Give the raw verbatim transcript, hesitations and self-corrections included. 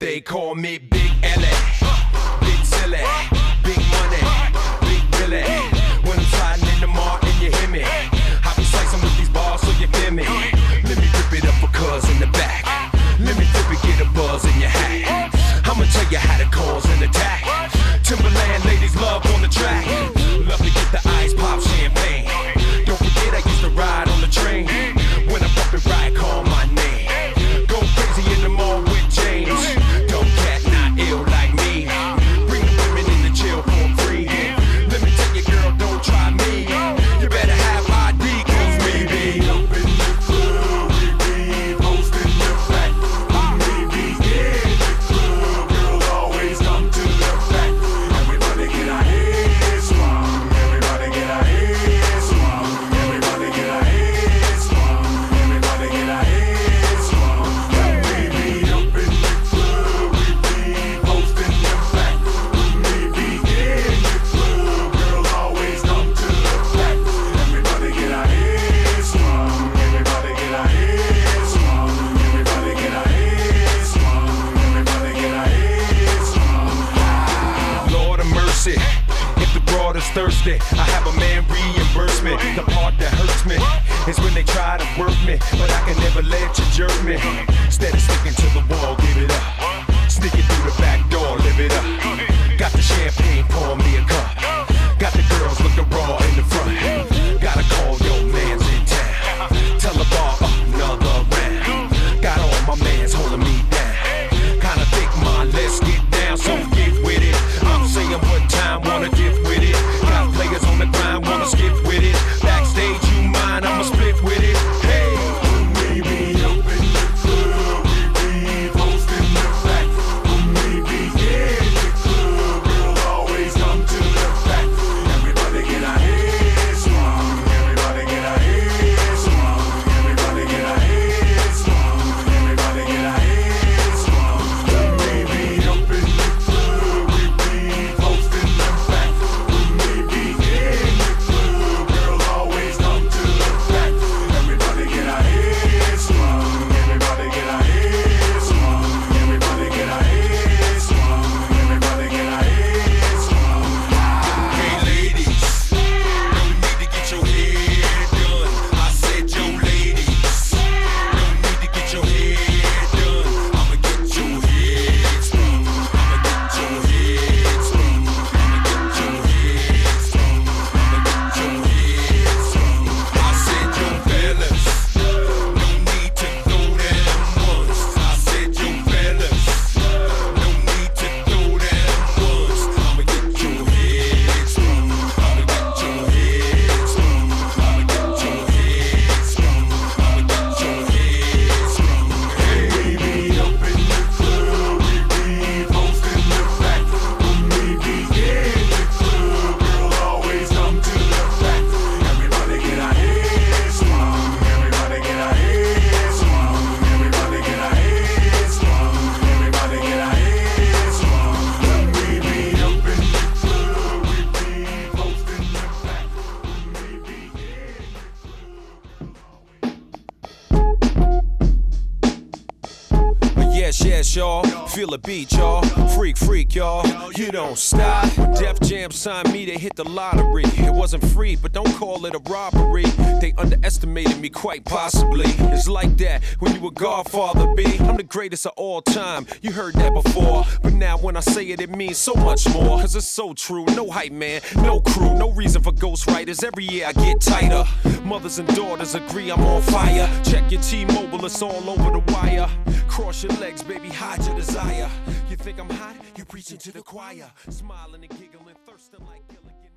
they call me Big Ellie, Big Silly, Big Money, Big Billy. When I'm sliding in the mall and you hear me, I be slicing with these bars so you feel me. Let me rip it up for cuz in the back. Let me flip it, get a buzz in your hat. I'ma tell you how to cause an attack. Timberland ladies love on the track. Love to get the ice pop champagne. Don't forget I used to ride on the train. When I bump it right, call my name. Go crazy in the mall with James. Dumb cat, not ill like me. Bring the women in the chill for free. Let me tell you, girl, don't try me. You better have I D, cause we be up in the club. We be posting the fact. We be in the club. Girls always come to the fact. Everybody get our heads swung. Everybody get our heads swung. Everybody get our heads swung. Everybody get our heads swung. We be up in the club. We be posting the fact. We be in the club. Girls always come to the fact. Everybody get our heads swung. Everybody get our heads swung. Everybody get our heads swung. Everybody get our heads swung. Lord of mercy, if the broad is thirsty, I have a man reimburse me. The part that hurts me is when they try to work me, but I can never let you jerk me. Instead of sticking to the wall, give it up. Sneaking through the back door, live it up. Got the champagne, pour me a cup. Got the girls looking raw in the front. Gotta call your mans in town. Tell the bar another round. Got all my mans holding me down. Kinda think, man, let's get down, so get with it. I'm saying what time, wanna get with it. Got players on the grind, wanna skip with it. Backstage, you mind, I'ma split with it. Hey, we be up in the club, we be posting the fact. We be in the club, girls always come to the fact. Everybody get our heads swung. Everybody get our heads swung. Everybody get our heads swung. Everybody get our heads swung. We be up in the club, we be posting the fact. We be in the club, girls always come to the fact. Everybody get our heads swung. Everybody get our heads swung. Everybody get our heads swung. Everybody get our heads swung. Hey ladies, no need to get your hair done. I said yo ladies, no need to get your hair done. I'ma get your head sprung. I'ma get your head sprung. I'ma get your head sprung. I'ma get your head sprung. I said yo fellas, no need to throw them once. I said yo fellas, no need to throw them once. I'ma get your head sprung. I'ma get your head sprung. I'ma get your head sprung. I'ma get your head sprung. Hey, we be up in the club, we be posting the fact. We be in the club, girls always come to the fact. Everybody get our heads swung. Everybody get our heads swung. Everybody get our heads swung. Everybody get our heads swung. We be up in the club, we be posting the fact. We be in Yes, yes, y'all. Feel the beat, y'all. Freak, freak, y'all. You don't stop. Def Jam signed me to hit the lottery. It wasn't free, but don't call it a robbery. They underestimated me quite possibly. It's like that when you a Godfather, B. I'm the greatest of all time. You heard that before. But now when I say it, it means so much more. Cause it's so true. No hype, man. No crew. No reason for ghostwriters. Every year I get tighter. Mothers and daughters agree I'm on fire. Check your T-Mobile, it's all over the wire. Cross your legs, baby, hide your desire. You think I'm hot? You preaching to the choir. Smiling and giggling, thirsting like Gilligan.